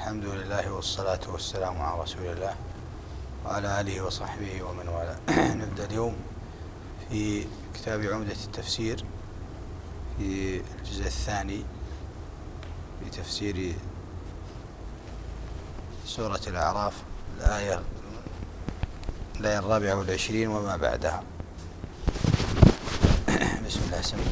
الحمد لله والصلاة والسلام على رسول الله وعلى آله وصحبه ومن والاه. نبدأ اليوم في كتاب عمدة التفسير في الجزء الثاني في تفسير سورة الأعراف الآية 24 وما بعدها. بسم الله سمي.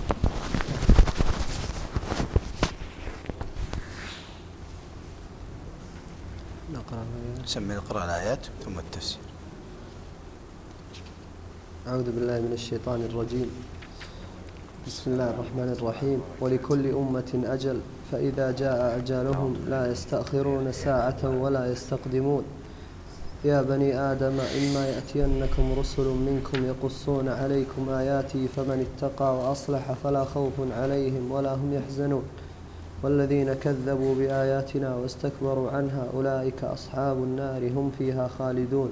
سمي نقرأ الآيات ثم التفسير. أعوذ بالله من الشيطان الرجيم. بسم الله الرحمن الرحيم. ولكل أمة أجل فإذا جاء أجلهم لا يستأخرون ساعة ولا يستقدمون. يا بني آدم إما يأتينكم رسل منكم يقصون عليكم آياتي فمن اتقى وأصلح فلا خوف عليهم ولا هم يحزنون والذين كذبوا بآياتنا واستكبروا عنها أولئك أصحاب النار هم فيها خالدون.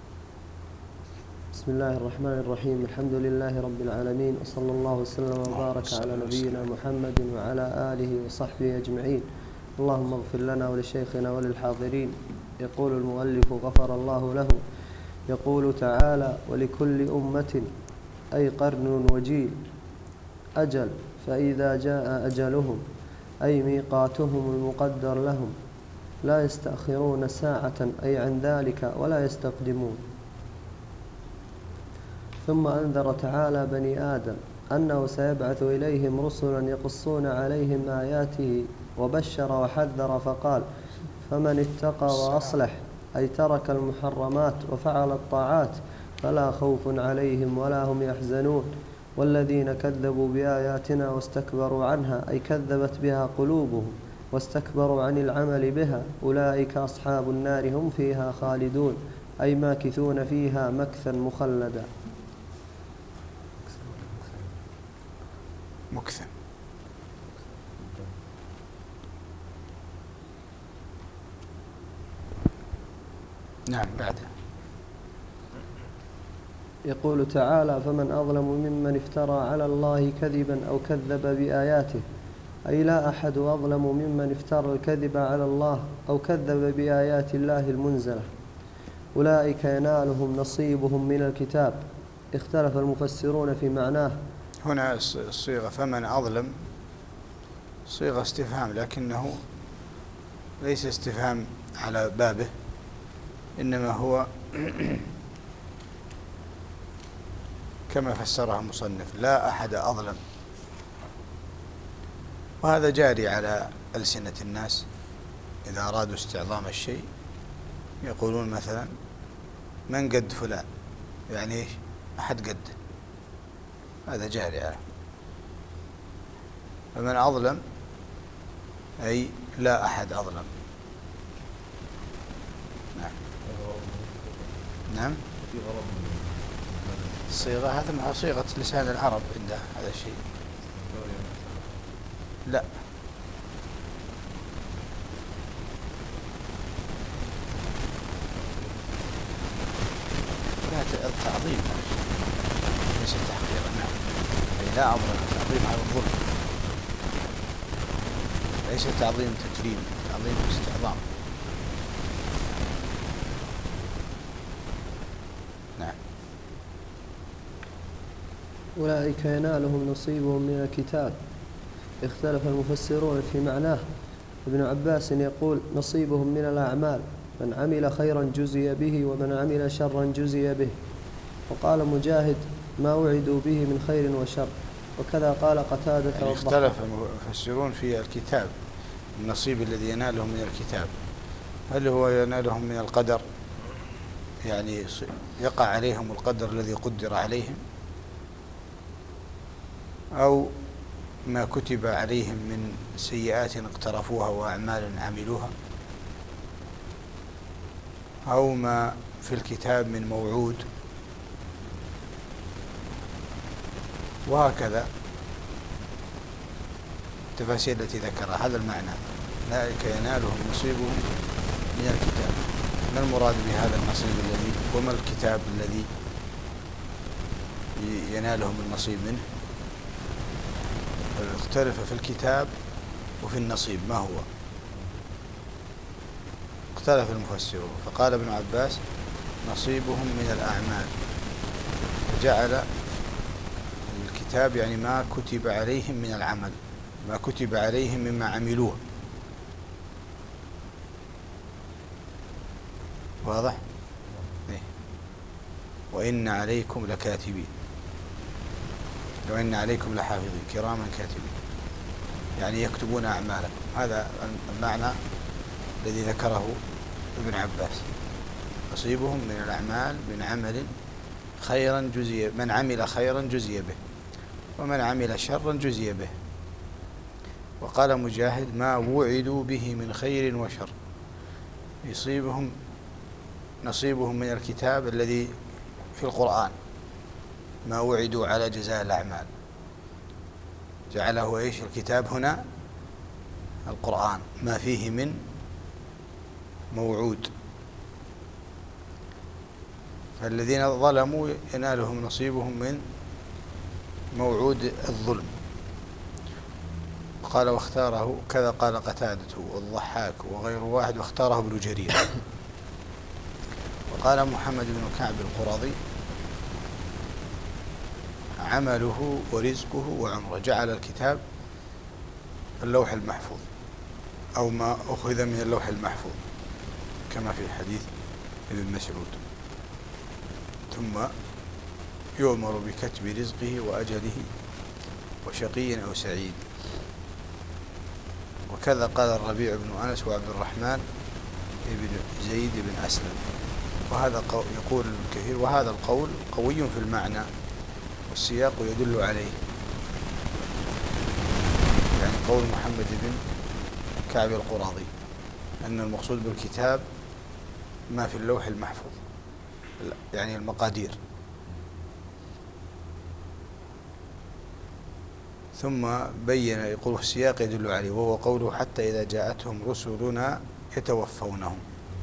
بسم الله الرحمن الرحيم. الحمد لله رب العالمين، وصلى الله وسلم وبارك على نبينا محمد وعلى آله وصحبه أجمعين. اللهم اغفر لنا ولشيخنا وللحاضرين. يقول المؤلف غفر الله له، يقول تعالى: ولكل أمة أي قرن وجيل أجل فإذا جاء أجلهم أي ميقاتهم المقدر لهم لا يستأخرون ساعة أي عن ذلك ولا يستقدمون. ثم أنذر تعالى بني آدم أنه سيبعث إليهم رسلا يقصون عليهم آياته وبشر وحذر فقال: فمن اتقى وأصلح أي ترك المحرمات وفعل الطاعات فلا خوف عليهم ولا هم يحزنون والذين كذبوا بآياتنا واستكبروا عنها أي كذبت بها قلوبهم واستكبروا عن العمل بها أولئك أصحاب النار هم فيها خالدون أي ماكثون فيها مكثا مخلدا. مكثا. نعم. بعدها يقول تعالى: فمن أظلم ممن افترى على الله كذبا أو كذب بآياته أي لا أحد أظلم ممن افترى الكذب على الله أو كذب بآيات الله المنزلة. أولئك ينالهم نصيبهم من الكتاب. اختلف المفسرون في معناه. هنا الصيغة فمن أظلم صيغة استفهام، لكنه ليس استفهام على بابه، إنما هو كما فسرها المصنف: لا أحد أظلم. وهذا جاري على ألسنة الناس إذا أرادوا استعظام الشيء يقولون مثلا: من قد فلان، يعني إيش؟ أحد قد. هذا جاري على. فمن أظلم أي لا أحد أظلم. نعم. نعم. الصيغة هذا مع صيغة لسان العرب عنده هذا الشيء. لا، التعظيم ليس تحقيرا. نعم. أي لا أظلم، التعظيم على الظلم، ليس تعظيم تكريم، تعظيم استعظام. نعم. أولئك ينالهم نصيبهم من الكتاب. اختلف المفسرون في معناه. ابن عباس يقول: نصيبهم من الأعمال، من عمل خيرا جزي به ومن عمل شرا جزي به. وقال مجاهد: ما وعدوا به من خير وشر. وكذا قال قتادة. يعني اختلف المفسرون في الكتاب، النصيب الذي ينالهم من الكتاب، هل هو ينالهم من القدر، يعني يقع عليهم القدر الذي قدر عليهم، أو ما كتب عليهم من سيئات اقترفوها وأعمال عملوها، أو ما في الكتاب من موعود، وهكذا التفاسير التي ذكرها. هذا المعنى: أولئك ينالهم نصيبهم من الكتاب. ما المراد بهذا النصيب الذي، وما الكتاب الذي ينالهم النصيب منه؟ اختلف في الكتاب وفي النصيب ما هو. واختلف المفسرون، فقال ابن عباس نصيبهم من الأعمال، فجعل الكتاب يعني ما كتب عليهم من العمل، ما كتب عليهم مما عملوه. واضح؟ إيه. وإن عليكم لكاتبين، وإن عليكم لحافظين كراما كاتبين، يعني يكتبون أعمالكم. هذا المعنى الذي ذكره ابن عباس. نصيبهم من الأعمال من عمل خيرا جزي، من عمل خيرا جزي به، ومن عمل شرا جزي به. وقال مجاهد ما وعدوا به من خير وشر، يصيبهم نصيبهم من الكتاب الذي في القرآن، ما وعدوا على جزاء الأعمال، جعله إيش الكتاب هنا؟ القرآن، ما فيه من موعود. فالذين ظلموا ينالهم نصيبهم من موعود الظلم. قال واختاره كذا، قال قتادة والضحاك وغير واحد، واختاره ابن جرير. وقال محمد بن كعب القرظي عمله ورزقه وعمره، جعل الكتاب اللوح المحفوظ أو ما أخذ من اللوح المحفوظ كما في حديث ابن مسعود. ثم يؤمر بكتب رزقه وأجله وشقي أو سعيد. وكذا قال الربيع بن أنس وعبد الرحمن بن زيد بن أسلم. وهذا يقول ابن كثير وهذا القول قوي في المعنى والسياق يدل عليه، يعني قول محمد بن كعب القرظي أن المقصود بالكتاب ما في اللوح المحفوظ، يعني المقادير. ثم بين يقول السياق يدل عليه، وهو قوله حتى إذا جاءتهم رسلنا يتوفونهم،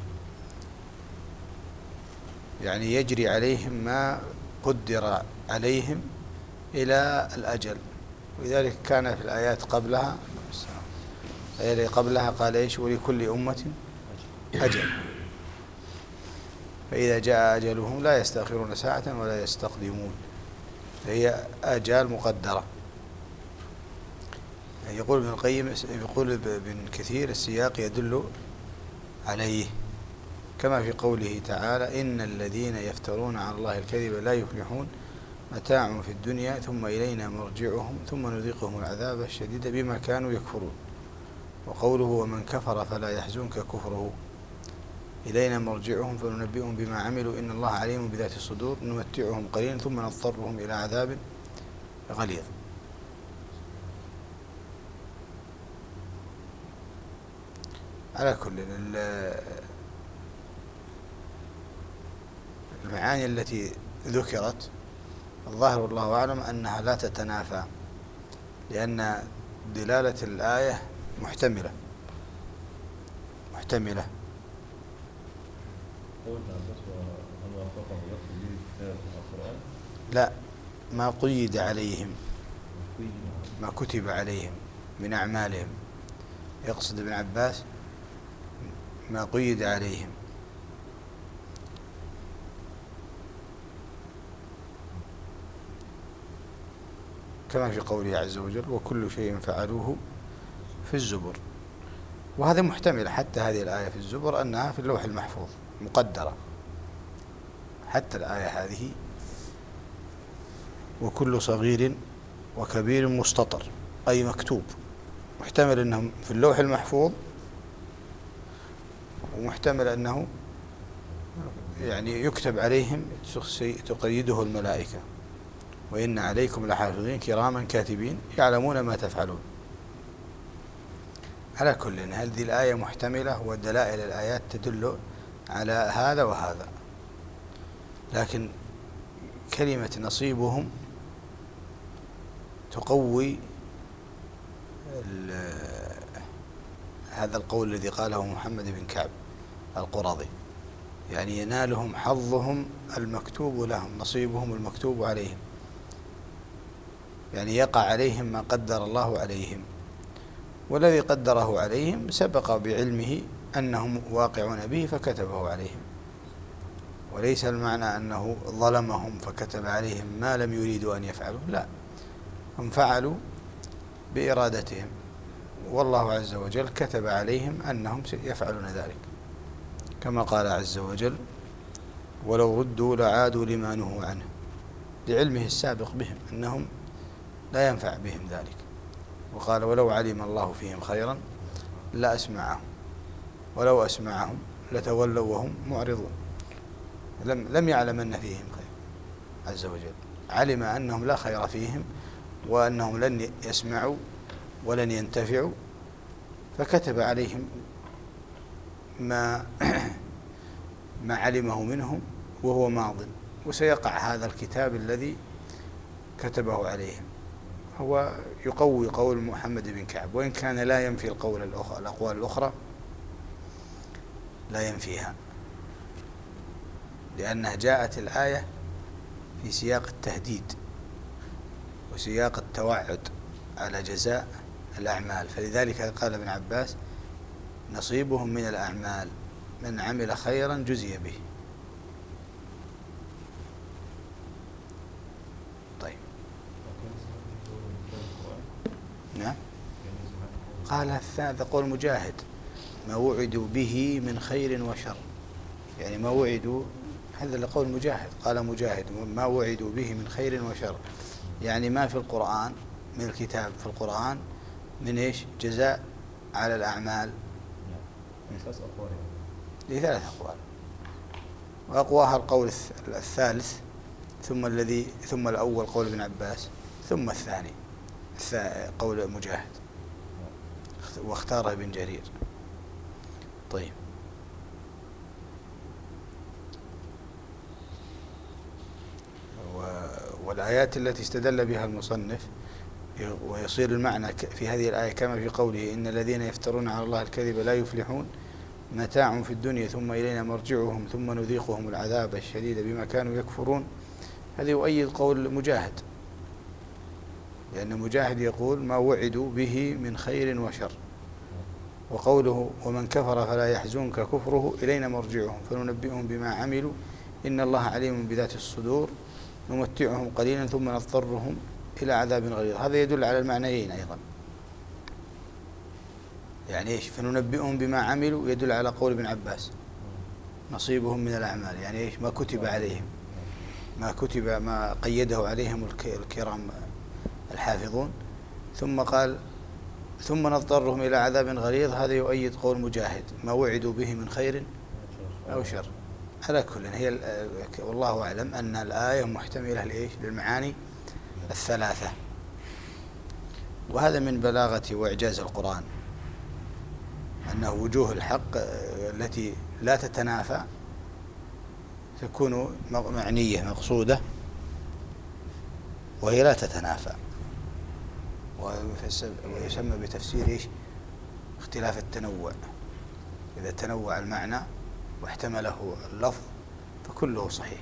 يعني يجري عليهم ما قدر عليهم إلى الأجل. ولذلك كان في الآيات قبلها، الآية قبلها قال إيش؟ ولكل أمة أجل، فإذا جاء أجلهم لا يستأخرون ساعة ولا يستقدمون، فهي آجال مقدرة. يقول ابن القيم، يقول ابن كثير السياق يدل عليه، كما في قوله تعالى إن الذين يفترون على الله الكذب لا يفلحون متاع في الدنيا ثم إلينا مرجعهم ثم نذيقهم العذاب الشديد بما كانوا يكفرون. وقوله ومن كفر فلا يحزنك كفره إلينا مرجعهم فننبئهم بما عملوا إن الله عليم بذات الصدور نمتعهم قليلا ثم نضطرهم إلى عذاب غليظ. على كل المعاني التي ذكرت الظاهر والله أعلم أنها لا تتنافى، لأن دلالة الآية محتملة. لا، ما قيد عليهم، ما كتب عليهم من أعمالهم، يقصد ابن عباس ما قيد عليهم. كما في قوله عز وجل وكل شيء فعلوه في الزبر. وهذا محتمل، حتى هذه الآية في الزبر أنها في اللوح المحفوظ مقدرة، حتى الآية هذه وكل صغير وكبير مستطر أي مكتوب، محتمل أنهم في اللوح المحفوظ، ومحتمل أنه يعني يكتب عليهم تقيده الملائكة وإن عليكم لحافظين كراما كاتبين يعلمون ما تفعلون. على كل هذه الآية محتملة، ودلائل الآيات تدل على هذا وهذا، لكن كلمة نصيبهم تقوي هذا القول الذي قاله محمد بن كعب القرظي، يعني ينالهم حظهم المكتوب لهم، نصيبهم المكتوب عليهم، يعني يقع عليهم ما قدر الله عليهم، والذي قدره عليهم سبق بعلمه أنهم واقعون به فكتبه عليهم، وليس المعنى أنه ظلمهم فكتب عليهم ما لم يريدوا أن يفعلوا، لا، هم فعلوا بإرادتهم، والله عز وجل كتب عليهم أنهم يفعلون ذلك، كما قال عز وجل: ولو ردوا لعادوا لما نهوا عنه، لعلمه السابق بهم أنهم لا ينفع بهم ذلك. وقال: ولو علم الله فيهم خيرا لأسمعهم ولو أسمعهم لتولوا وهم معرضون. لم يعلم أن فيهم خير عز وجل، علم أنهم لا خير فيهم وأنهم لن يسمعوا ولن ينتفعوا، فكتب عليهم ما علمه منهم وهو ماض، وسيقع هذا الكتاب الذي كتبه عليهم. هو يقوي قول محمد بن كعب، وإن كان لا ينفي الأقوال الأخرى، لا ينفيها، لأنها جاءت الآية في سياق التهديد وسياق التوعد على جزاء الأعمال، فلذلك قال ابن عباس: نصيبهم من الأعمال من عمل خيرا جزي به. طيب، نعم. قال هذا قول مجاهد: ما وعدوا به من خير وشر، يعني ما وعدوا، هذا لقول مجاهد، قال مجاهد: ما وعدوا به من خير وشر، يعني ما في القرآن من الكتاب في القرآن من إيش؟ جزاء على الأعمال. لثلاث أقوال، وأقواها القول الثالث، ثم الأول قول ابن عباس، ثم الثاني قول مجاهد، واختاره ابن جرير. طيب، والآيات التي استدل بها المصنف، ويصير المعنى في هذه الآية كما في قوله: إن الذين يفترون على الله الكذب لا يفلحون، متاع في الدنيا ثم إلينا مرجعهم ثم نذيقهم العذاب الشديد بما كانوا يكفرون. هذا يؤيد قول مجاهد، لأن مجاهد يقول: ما وعدوا به من خير وشر. وقوله: ومن كفر فلا يحزنك كفره إلينا مرجعهم فننبئهم بما عملوا إن الله عليم بذات الصدور نمتعهم قليلا ثم نضطرهم إلى عذاب غليظ. هذا يدل على المعنيين أيضا، يعني إيش؟ فننبئهم بما عملوا يدل على قول ابن عباس: نصيبهم من الأعمال، يعني إيش؟ ما كتب عليهم، ما قيده عليهم الكرام الحافظون. ثم قال: ثم نضطرهم إلى عذاب غليظ، هذا يؤيد قول مجاهد: ما وعدوا به من خير أو شر. على كل، هي والله أعلم أن الآية محتملة لإيش؟ للمعاني الثلاثة. وهذا من بلاغة وإعجاز القرآن، أنه وجوه الحق التي لا تتنافى تكون معنية مقصودة، وهي لا تتنافى، ويسمى بتفسير إيش؟ اختلاف التنوع. إذا تنوع المعنى واحتمله اللفظ فكله صحيح.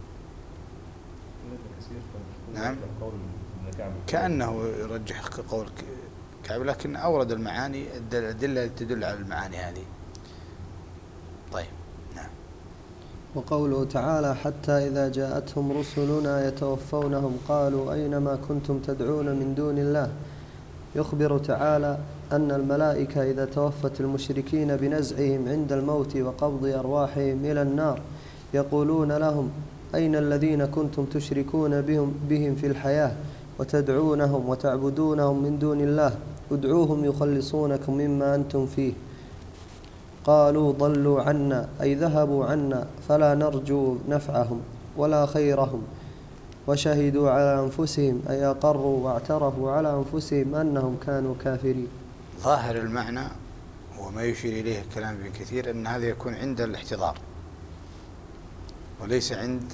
نعم، كأنه يرجح قول كعب، لكن أورد المعاني، الأدلة تدل على المعاني هذه. طيب، نعم. وقوله تعالى: حتى إذا جاءتهم رسلنا يتوفونهم قالوا أين ما كنتم تدعون من دون الله. يخبر تعالى أن الملائكة إذا توفت المشركين بنزعهم عند الموت وقبض أرواحهم إلى النار يقولون لهم: أين الذين كنتم تشركون بهم في الحياة وتدعونهم وتعبدونهم من دون الله؟ ادعوهم يخلصونكم مما أنتم فيه. قالوا: ضلوا عنا، أي ذهبوا عنا، فلا نرجو نفعهم ولا خيرهم. وشهدوا على أنفسهم، أي أقروا واعترفوا على أنفسهم أنهم كانوا كافرين. ظاهر المعنى وما يشير إليه الكلام ابن كثير أن هذا يكون عند الاحتضار وليس عند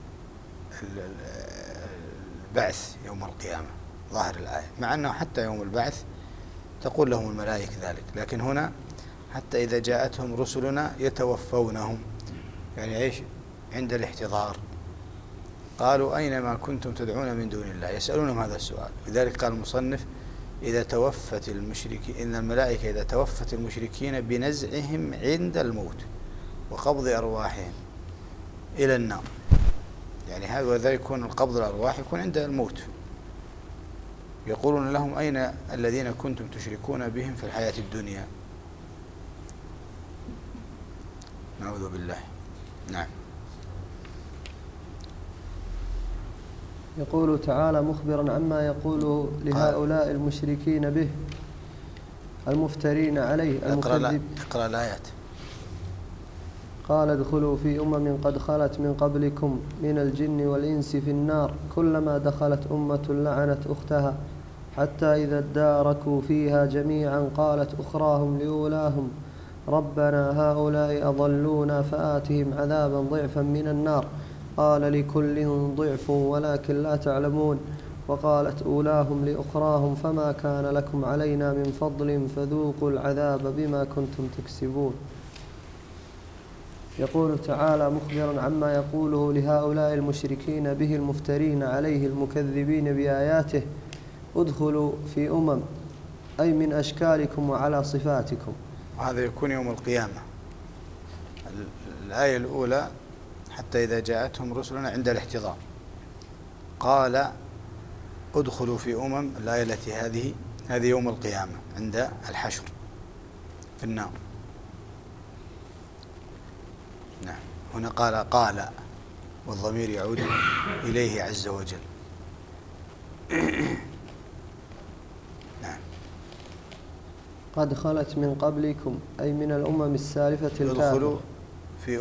البعث يوم القيامة. ظاهر الآية، مع أنه حتى يوم البعث تقول لهم الملائكة ذلك، لكن هنا حتى إذا جاءتهم رسلنا يتوفونهم، يعني إيش؟ عند الاحتضار. قالوا: أين ما كنتم تدعون من دون الله؟ يسألونهم هذا السؤال. لذلك قال المصنف: إذا توفت المشركين، إن الملائكة إذا توفت المشركين بنزعهم عند الموت وقبض أرواحهم إلى النار، يعني هذا وذا يكون القبض الأرواح يكون عند الموت، يقولون لهم أين الذين كنتم تشركون بهم في الحياة الدنيا؟ نعوذ بالله. نعم. يقول تعالى مخبرا عما يقوله لهؤلاء المشركين به المفترين عليه اقرأ الآيات. قال ادخلوا في قد خلت من قبلكم من الجن والإنس في النار كلما دخلت أمة لعنت أختها حتى إذا اداركوا فيها جميعا قالت أخراهم لأولاهم ربنا هؤلاء أضلونا فآتهم عذابا ضعفا من النار قال لكل ضعف ولكن لا تعلمون وقالت أولاهم لأخراهم فما كان لكم علينا من فضل فذوقوا العذاب بما كنتم تكسبون. يقول تعالى مخبرا عما يقوله لهؤلاء المشركين به المفترين عليه المكذبين بآياته ادخلوا في أي من أشكالكم وعلى صفاتكم. وهذا يكون يوم القيامة. الآية الأولى حتى إذا جاءتهم رسلنا عند الاحتضار قال ادخلوا في الآية التي هذه يوم القيامة عند الحشر في النار. نعم. هنا قال والضمير يعود إليه عز وجل. نعم. قد خلت من قبلكم أي من الأمم السالفة ادخلوا في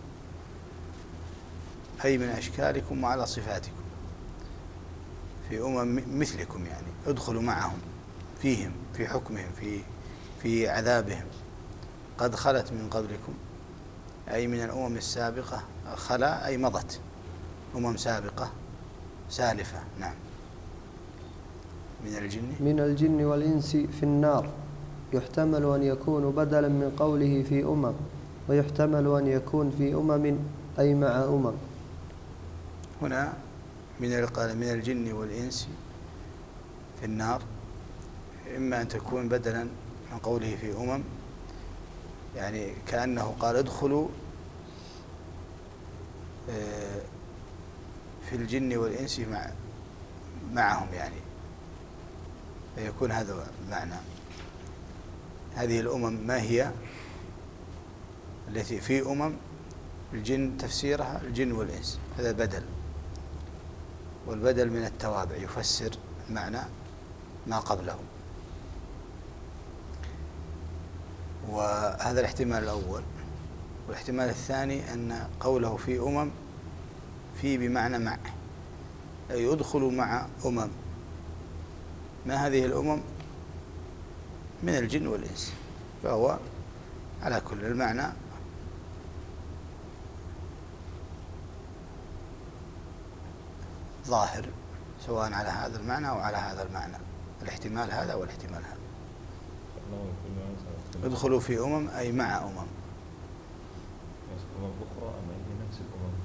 أي من أشكالكم وعلى صفاتكم، في مثلكم، يعني ادخلوا معهم فيهم في حكمهم في عذابهم. قد خلت من قبلكم أي من الأمم السابقة، خلا أي مضت، سابقة سالفة. نعم. من الجن والإنس في النار يحتمل أن يكون بدلا من قوله في ويحتمل أن يكون في أي مع هنا من الجن والإنس في النار إما أن تكون بدلا من قوله في يعني كأنه قال ادخلوا في الجن والإنس معهم، يعني فيكون هذا معنى. هذه الأمم ما هي؟ التي في الجن تفسيرها الجن والإنس، هذا بدل، والبدل من التوابع يفسر معنى ما قبله. وهذا الاحتمال الأول. والاحتمال الثاني أن قوله في في بمعنى مع، أي يدخل مع ما هذه الأمم من الجن والإنس، فهو على كل المعنى ظاهر، سواء على هذا المعنى أو على هذا المعنى، الاحتمال هذا والاحتمال هذا. ادخلوا في أي مع أخرى أم هي نفس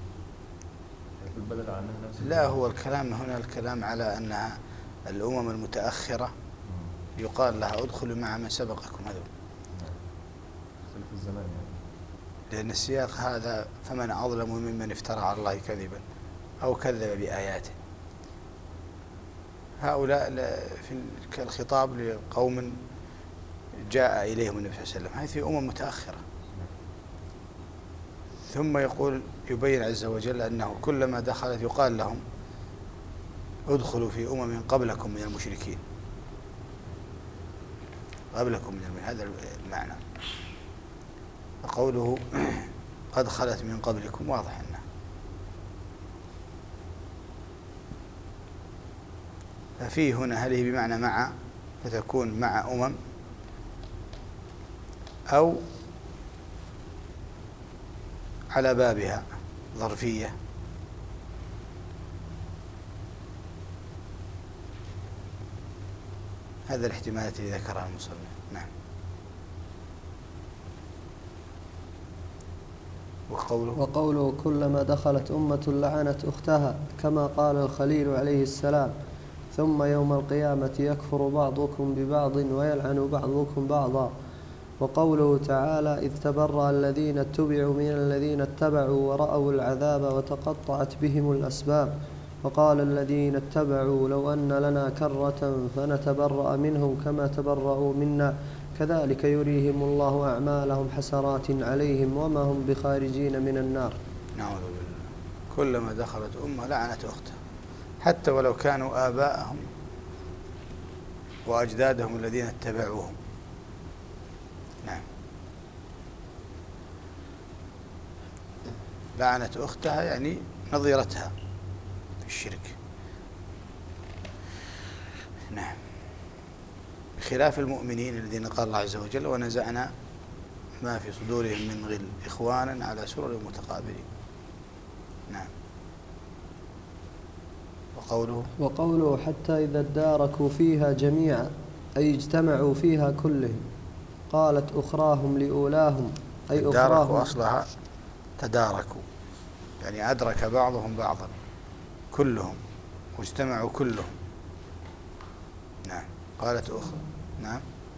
البدل عنها نفس لا، هو الكلام هنا على أنها الأمم المتأخرة يقال لها ادخلوا مع من سبقكم هذول، اختلف الزمان يعني. لأن السياق هذا فمن أظلم ممن افترى على الله كذبا أو كذب بآياته. هؤلاء في الخطاب لقوم جاء إليهم النبي صلى الله عليه وسلم، هذه في متأخرة. ثم يبين عز وجل أنه كلما دخلت يقال لهم ادخلوا في قبلكم من المشركين، هذا المعنى. فقوله قد خلت من قبلكم واضح أنه ففيه هنا هل هي بمعنى مع، فتكون مع أو على بابها ظرفية، هذا الاحتمالات التي ذكرها المصنف. نعم. وقوله كلما دخلت أمة لعنت أختها كما قال الخليل عليه السلام ثم يوم القيامة يكفر بعضكم ببعض ويلعن بعضكم بعضا. وقوله تعالى إذ تبرأ الذين اتبعوا من الذين اتبعوا ورأوا العذاب وتقطعت بهم الأسباب. وقال الذين اتبعوا لو أن لنا كرة فنتبرأ منهم كما تبرأوا منا كذلك يريهم الله أعمالهم حسرات عليهم وما هم بخارجين من النار. نعوذ بالله. كلما دخلت أمة لعنت أختها حتى ولو كانوا آباءهم وأجدادهم الذين اتبعوهم. نعم. لعنت أختها يعني نظيرتها في الشرك. نعم. بخلاف المؤمنين الذين قال الله عز وجل ونزعنا ما في صدورهم من غل إخوانا على سرر متقابلين. نعم. وقوله حتى إذا اداركوا فيها جميعا أي اجتمعوا فيها كلهم. قالت أخراهم لأولاهم أي أخراهم. أصلها تداركوا يعني أدرك بعضهم بعضا كلهم واجتمعوا كلهم. نعم. قالت أخرى. نعم.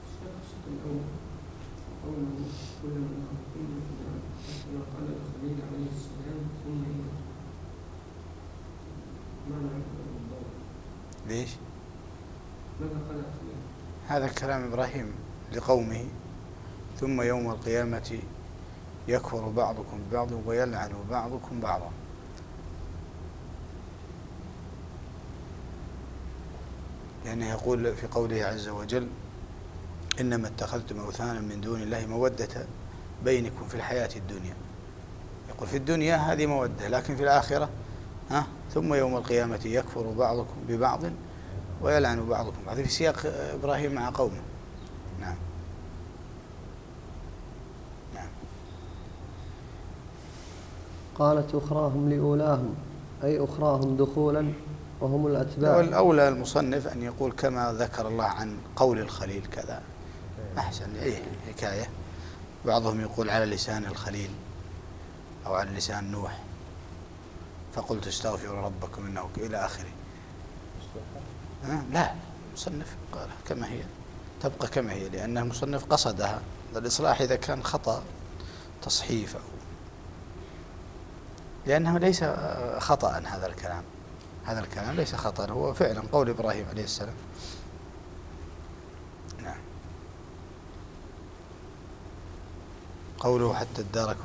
ليش؟ هذا كلام إبراهيم لقومه ثم يوم القيامة يكفر بعضكم ببعض ويلعن بعضكم بعضا. لأنه يقول في قوله عز وجل إنما اتخذتم أوثانا من دون الله مودة بينكم في الحياة الدنيا. يقول في الدنيا هذه مودة لكن في الآخرة ثم يوم القيامة يكفر بعضكم ببعض ويلعن بعضكم بعض في سياق إبراهيم مع قومه. نعم. نعم. قالت أخراهم لأولاهم أي أخراهم دخولا وهم الأتباع. والأولى المصنف أن يقول كما ذكر الله عن قول الخليل كذا أحسن. حكاية بعضهم يقول على لسان الخليل أو على لسان نوح فقلت استغفروا ربكم إنه إلى آخره. لا المصنف قال كما هي تبقى كما هي لأن المصنف قصدها الإصلاح إذا كان خطأ تصحيف لأنه ليس خطأ هذا الكلام ليس خطأ هو فعلا قول إبراهيم عليه السلام. نعم. قوله حتى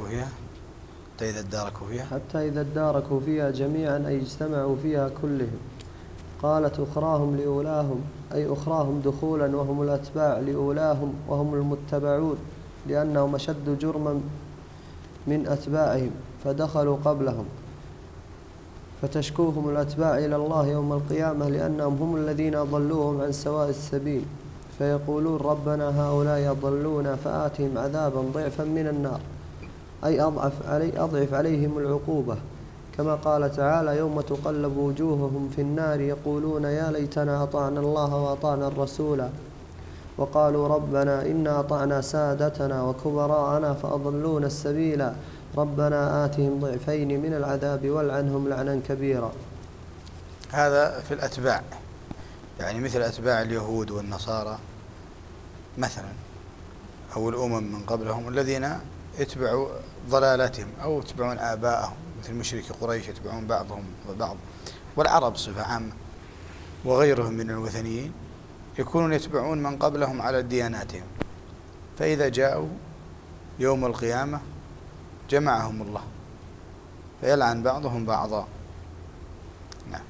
إذا اداركوا فيها جميعا أي اجتمعوا فيها كلهم. قالت أخراهم لأولاهم أي أخراهم دخولا وهم الأتباع لأولاهم وهم المتبعون لأنهم أشد جرما من أتباعهم فدخلوا قبلهم فتشكوهم الأتباع إلى الله يوم القيامة لأنهم هم الذين أضلوهم عن سواء السبيل فيقولون ربنا هؤلاء يضلون فآتهم عذابا ضعفا من النار أي أضعف عليهم العقوبة كما قال تعالى يوم تقلب وجوههم في النار يقولون يا ليتنا أطعنا الله وأطعنا الرسول وقالوا ربنا إنا أطعنا سادتنا وكبراءنا فأضلونا السبيل ربنا آتهم ضعفين من العذاب والعنهم لعنا كبيرا. هذا في الأتباع يعني مثل أتباع اليهود والنصارى مثلا أو الأمم من قبلهم الذين يتبعوا ضلالتهم أو يتبعون آباءهم مثل مشركي قريش يتبعون بعضهم وبعض والعرب صفة عامة وغيرهم من الوثنيين يكونون يتبعون من قبلهم على دياناتهم فإذا جاءوا يوم القيامة جمعهم الله فيلعن بعضهم بعضا. نعم.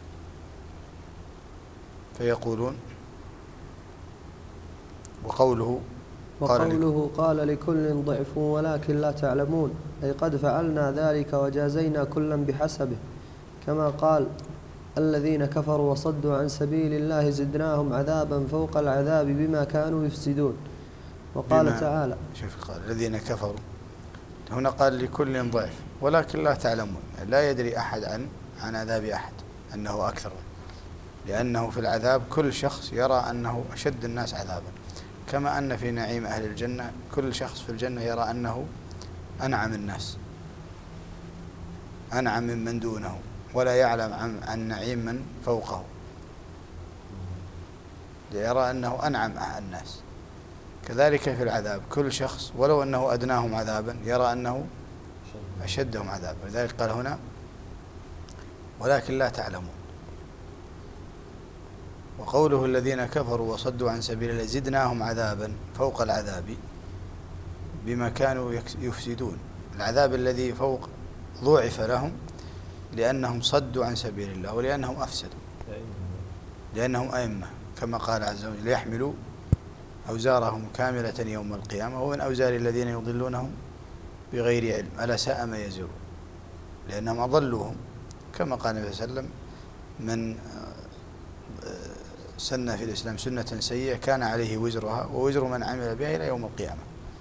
فيقولون وقوله قال لكل ضعف ولكن لا تعلمون أي قد فعلنا ذلك وجازينا كلا بحسبه كما قال الذين كفروا وصدوا عن سبيل الله زدناهم عذابا فوق العذاب بما كانوا يفسدون. وقال تعالى شوف قال الذين كفروا هنا قال لكل ضعف ولكن لا تعلمون لا يدري أحد عن عذاب أحد أنه أكثر لأنه في العذاب كل شخص يرى أنه أشد الناس عذابا كما أن في نعيم أهل الجنة كل شخص في الجنة يرى أنه أنعم الناس أنعم من دونه ولا يعلم عن نعيم من فوقه. يرى أنه أنعم الناس. كذلك في العذاب، كل شخص ولو أنه أدناهم عذابا يرى أنه أشدهم عذابا. لذلك قال هنا ولكن لا تعلمون. وقوله الذين كفروا وصدوا عن سبيل الله زدناهم عذابا فوق العذاب بما كانوا يفسدون. العذاب الذي فوق ضوعف لهم لأنهم صدوا عن سبيل الله ولأنهم أفسدوا، لأنهم أئمة كما قال عز وجل ليحملوا أوزارهم كاملة يوم القيامة ومن أوزار الذين يضلونهم بغير علم ألا ساء ما يزرون. لأنهم أضلوهم كما قال النبي صلى الله عليه وسلم من سن في الإسلام سنة سيئة كان عليه وزرها ووزر من عمل بها إلى يوم القيامة،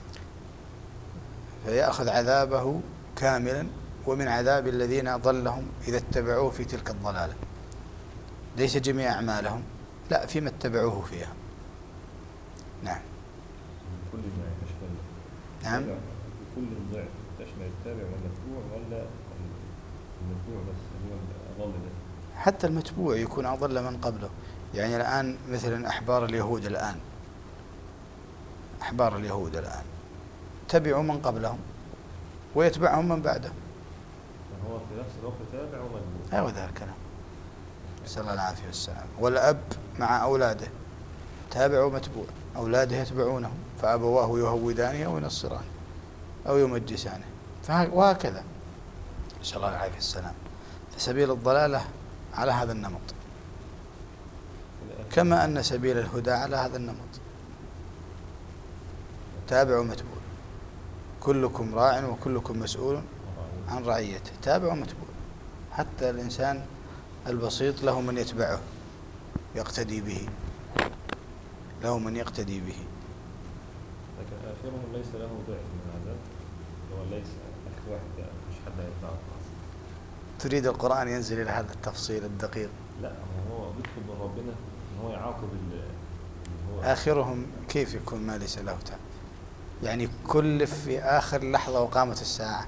فيأخذ عذابه كاملا ومن عذاب الذين ضلهم إذا اتبعوه في تلك الضلالة. ليس جميع أعمالهم، لا، فيما اتبعوه فيها. نعم. كل ما يشمل. نعم. كل ضعف تشمل التابع والمتبوع ولا المتبوع بس هو الأضل ده؟ حتى المتبوع يكون أضل من قبله. يعني الآن مثلا أحبار اليهود الآن تبعوا من قبلهم ويتبعهم من بعدهم. هو في نفس الوقت تابع ومتبوع. أيوة ذا الكلام. نسأل الله العافية والسلام. والأب مع أولاده تابع ومتبوع، أولاده يتبعونه فأبواه يهودانه أو ينصرانه أو يمجسانه وهكذا. نسأل الله العافية والسلام. فسبيل الضلالة على هذا النمط كما أن سبيل الهدى على هذا النمط، تابع ومتبوع. كلكم راع وكلكم مسؤول عن رعيته، تابع ومتبوع. حتى الإنسان البسيط له من يتبعه يقتدي به، له من يقتدي به. لكن آخرهم ليس له ضعف من العذاب، هو ليس أخ واحد مش حد يتبعه. تريد القرآن ينزل إلى هذا التفصيل الدقيق؟ لا، هو بيطلب من ربنا ان هو يعاقب هو آخرهم كيف يكون ما ليس له تعب؟ يعني كلف في آخر لحظة وقامت الساعة.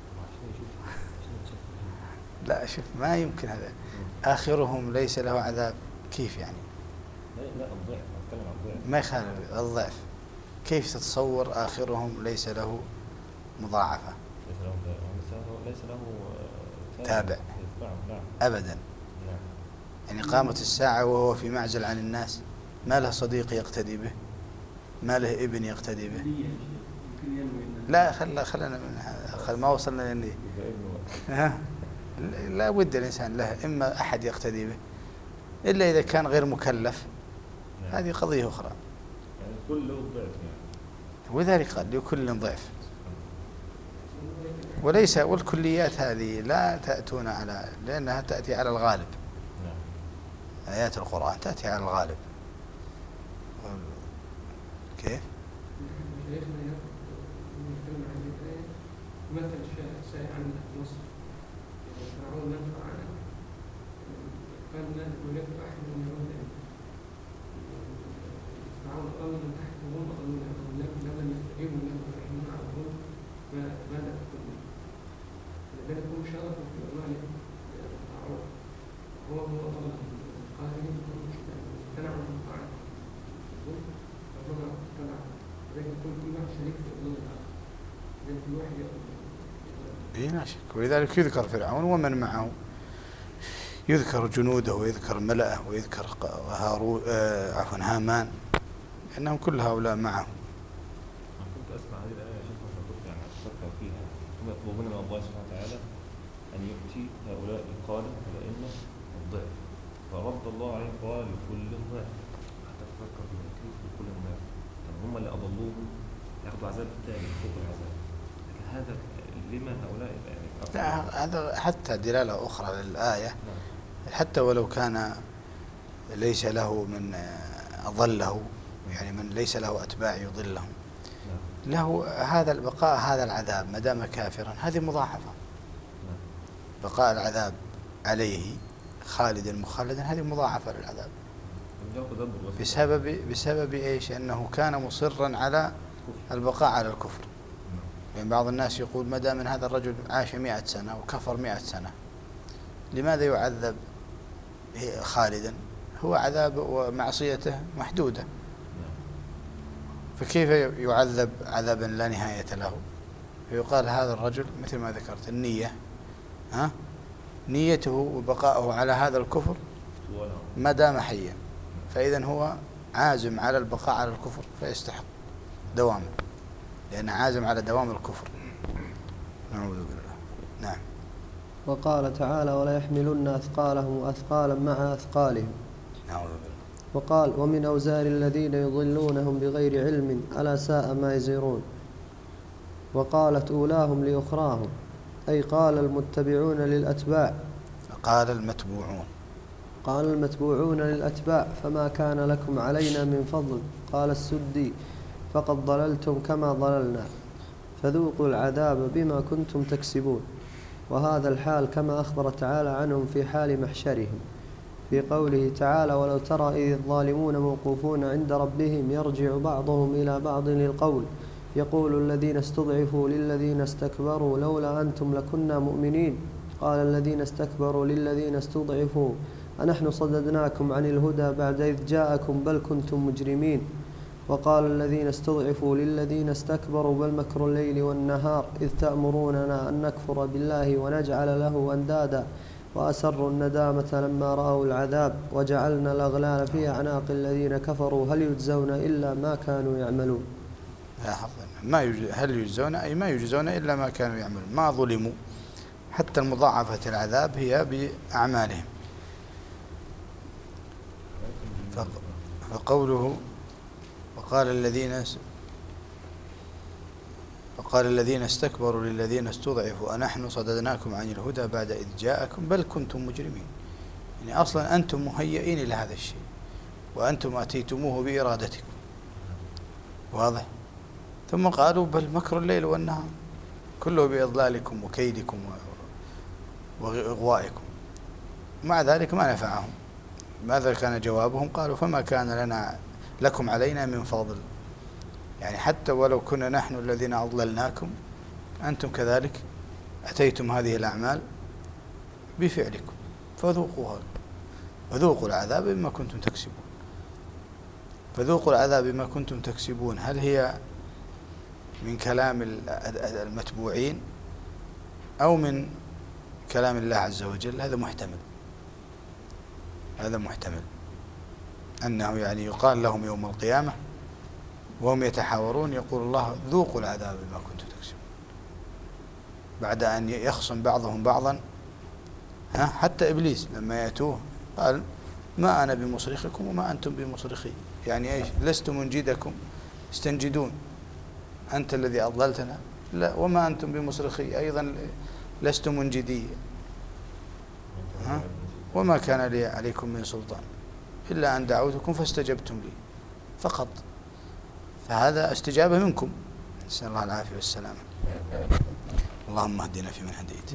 لا شوف، ما يمكن هذا. آخرهم ليس له عذاب كيف يعني؟ لا الضعف، أتكلم عن الضعف. ما يخالف الضعف. كيف تتصور آخرهم ليس له مضاعفة؟ ليس له تابع. نعم. أبدا. نعم. يعني قامت الساعة وهو في معزل عن الناس، ما له صديق يقتدي به، ما له ابن يقتدي به. لا خلنا من هذا، ما وصلنا لأني لا بد الإنسان له إما أحد يقتدي به إلا إذا كان غير مكلف. هذه قضية أخرى. يعني كل له ضعف يعني. وذلك قال لكل ضعف. وليس والكليات هذه لا تأتون على، لأنها تأتي على الغالب. آيات القرآن تأتي على الغالب. كيف؟ مثل الشيء عن مصر فرعون نفع قال لا يوجد أحد من يرد فرعون قال من تحكمون وقالوا لم يستجيبوا له ويحمون عبدهم ماذا تقولون؟ لذلك هم شرفوا في أموالهم فرعون هو ضلهم قال لهم امتنعوا عن طاعته فربنا امتنع. لذلك يكون في واحد شريك في أضلال الآخر، إذا في واحد لا شك. ولذلك يذكر فرعون ومن معه، يذكر جنوده ويذكر ملأه ويذكر هامان، لأنهم كل هؤلاء معه. كنت أسمع هذه الآية يا شيخ، كنت يعني أفكر فيها. ثم يطلبون من الله سبحانه وتعالى أن يؤتي هؤلاء القادة الأئمة الضعف، فرد الله عليهم قال لكل ضعف. حتى تفكر في كيف لكل ضعف؟ طب هم اللي أضلوهم ياخذوا عذاب تاني فوق العذاب، لكن هذا لما هؤلاء يعني؟ لا، هذا حتى دلالة أخرى للآية. حتى ولو كان ليس له من أضله، يعني من ليس له أتباع يضلهم، له هذا البقاء، هذا العذاب ما دام كافرا، هذه مضاعفة. بقاء العذاب عليه خالدا مخلدا، هذه مضاعفة للعذاب. بسبب إيش؟ أنه كان مصرا على البقاء على الكفر. يعني بعض الناس يقول ما دام هذا الرجل عاش 100 سنة وكفر 100 سنة، لماذا يعذب خالدا؟ هو عذاب ومعصيته محدودة، نعم. فكيف يعذب عذابا لا نهاية له؟ فيقال هذا الرجل مثل ما ذكرت النية، نيته وبقاؤه على هذا الكفر ما دام حيا، فإذا هو عازم على البقاء على الكفر فيستحق دوامه، لأنه عازم على دوام الكفر. نعوذ بالله. نعم. وقال تعالى ولا يحملن أثقالهم وأثقالا مع أثقالهم. نعوذ بالله. وقال ومن أوزار الذين يضلونهم بغير علم ألا ساء ما يزرون. وقالت أولاهم لأخراهم، أي قال المتبعون للأتباع، فقال المتبوعون، قال المتبوعون للأتباع فما كان لكم علينا من فضل. قال السدي فقد ضللتم كما ضللنا فذوقوا العذاب بما كنتم تكسبون. وهذا الحال كما أخبر تعالى عنهم في حال محشرهم في قوله تعالى ولو ترى إذ الظالمون موقوفون عند ربهم يرجع بعضهم إلى بعض للقول يقول الذين استضعفوا للذين استكبروا لولا أنتم لكنا مؤمنين. قال الذين استكبروا للذين استضعفوا أنحن صددناكم عن الهدى بعد إذ جاءكم بل كنتم مجرمين. وقال الذين استضعفوا للذين استكبروا بل مكر الليل والنهار إذ تأمروننا أن نكفر بالله ونجعل له أندادا وأسروا الندامة لما رأوا العذاب وجعلنا الأغلال في أعناق الذين كفروا هل يجزون إلا ما كانوا يعملون. هل يجزون أي ما يجزون إلا ما كانوا يعملون، ما ظلموا، حتى المضاعفة العذاب هي بأعمالهم. فقوله وقال الذين استكبروا للذين استضعفوا أنحن صددناكم عن الهدى بعد إذ جاءكم بل كنتم مجرمين. يعني أصلا أنتم مهيئين لهذا الشيء وأنتم أتيتموه بإرادتكم، واضح؟ ثم قالوا بل مكر الليل والنهار كله بإضلالكم وكيدكم وإغوائكم. مع ذلك ما نفعهم. ماذا كان جوابهم؟ قالوا فما كان لكم علينا من فضل. يعني حتى ولو كنا نحن الذين أضللناكم أنتم كذلك أتيتم هذه الأعمال بفعلكم فذوقوها وذوقوا العذاب بما كنتم تكسبون. فذوقوا العذاب بما كنتم تكسبون هل هي من كلام المتبوعين أو من كلام الله عز وجل؟ هذا محتمل أنه يعني يقال لهم يوم القيامة وهم يتحاورون يقول الله ذوقوا العذاب بما كنتم تكسبون، بعد أن يخصم بعضهم بعضا. حتى إبليس لما يأتوه قال ما أنا بمصرخكم وما أنتم بمصرخي. يعني إيش؟ لست منجدكم استنجدون، أنت الذي أضللتنا لا، وما أنتم بمصرخي أيضا لست منجدي، وما كان لي عليكم من سلطان إلا أن دعوتكم فاستجبتم لي فقط. فهذا استجابة منكم، نسأل الله العافية والسلامة. اللهم اهدنا فيمن هديت.